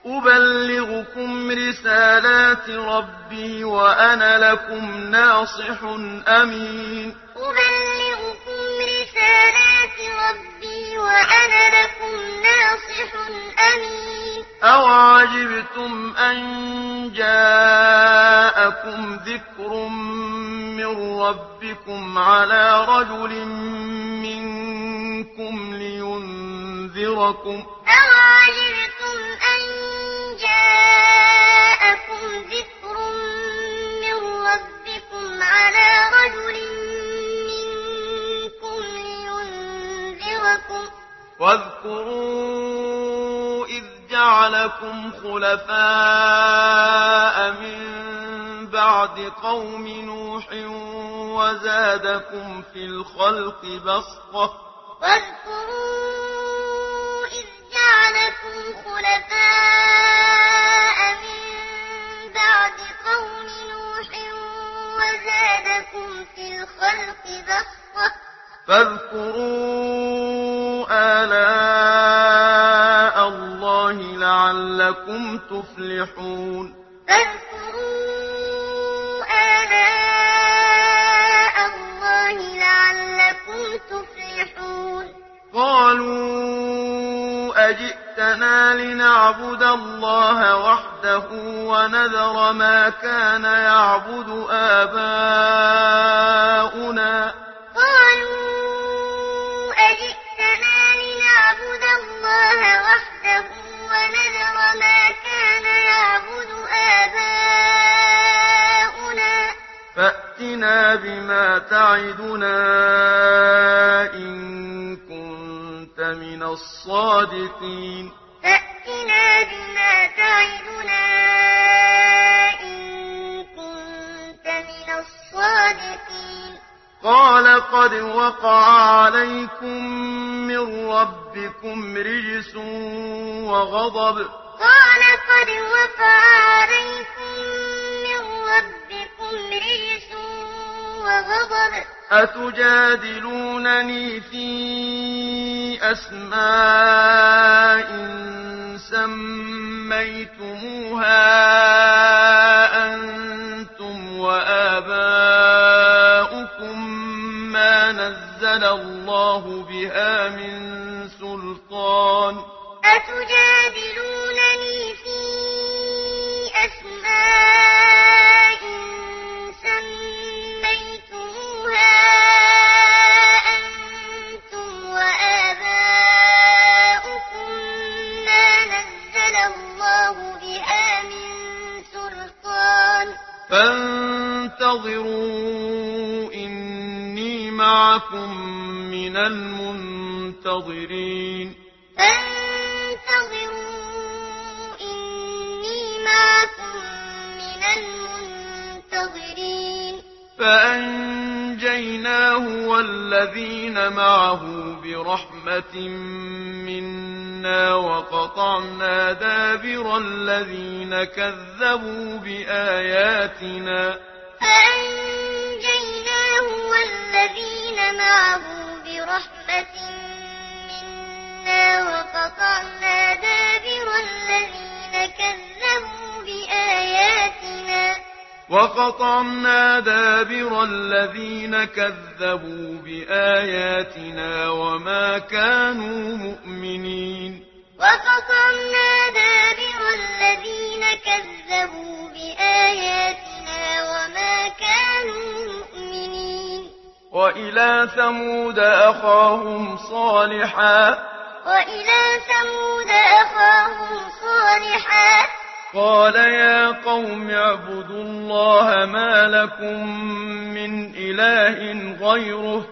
أبلغكم رسالات ربي وأنا لكم ناصح أمين أبلغكم رسالات ربي وأنا لكم ناصح أمين أوعجبتم أن جاءكم ذكر من ربكم على رجل منكم لينذركم أوعجبتم أن جاءكم ذكر من ربكم على رجل منكم لينذركم واذكروا إذ جعلكم خلفاء من بعد قوم نوح وزادكم في الخلق بسطة واذكروا إذ جعلكم خلفاء من بعد قوم نوح وزادكم في الخلق بسطة فاذكروا آلاء الله لعلكم تفلحون فاذكروا آلاء الله لعلكم تفلحون قالوا أجئتنا لنعبد الله وحده ونذر ما كان يعبد آباؤنا قالوا أجئتنا لنعبد الله وحده ونذر ما كان يعبد آباؤنا فأتنا بما تعدنا إن كنت من الصادقين فأتنا بما تعدنا إن كنت من الصادقين قال قد وقع عليكم من ربكم رجس وغضب قال قد وقع عليكم من ربكم رجس وغضب أتجادلونني في أسماء سميتموها أنتم وآباؤكم ما نزل الله بها من سلطان أتجادلونني في أسماء سميتموها أنتم وآباؤكم ما نزل الله بها من سلطان فانتظروا إني معكم من المنتظرين فانتظروا إني معكم من المنتظرين فأنجيناه والذين معه برحمة منا وقطعنا دابر الذين كذبوا بآياتنا فأنجيناه والذين معه برحمة منا وقطعنا دابر الذين كذبوا بآياتنا وما كانوا مؤمنين وقطعنا دابر الذين كذبوا بآياتنا وما كانوا مؤمنين وإلى ثمود أخاهم صالحا قال يا قوم اعبدوا الله ما لكم من إله غيره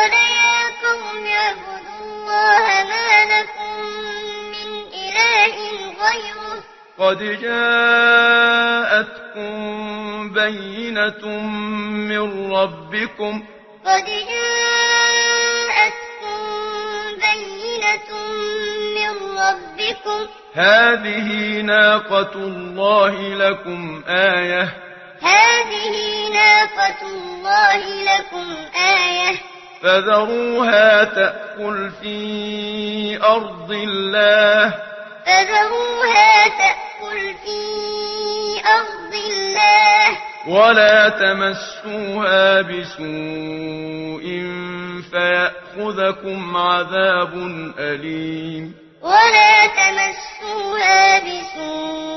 قد جاءتكم بينة من ربكم هذه ناقة الله لكم آية فذروها تأكل في أرض الله ولا تمسوها بسوء فيأخذكم عذاب أليم ولا تمسوها بسوء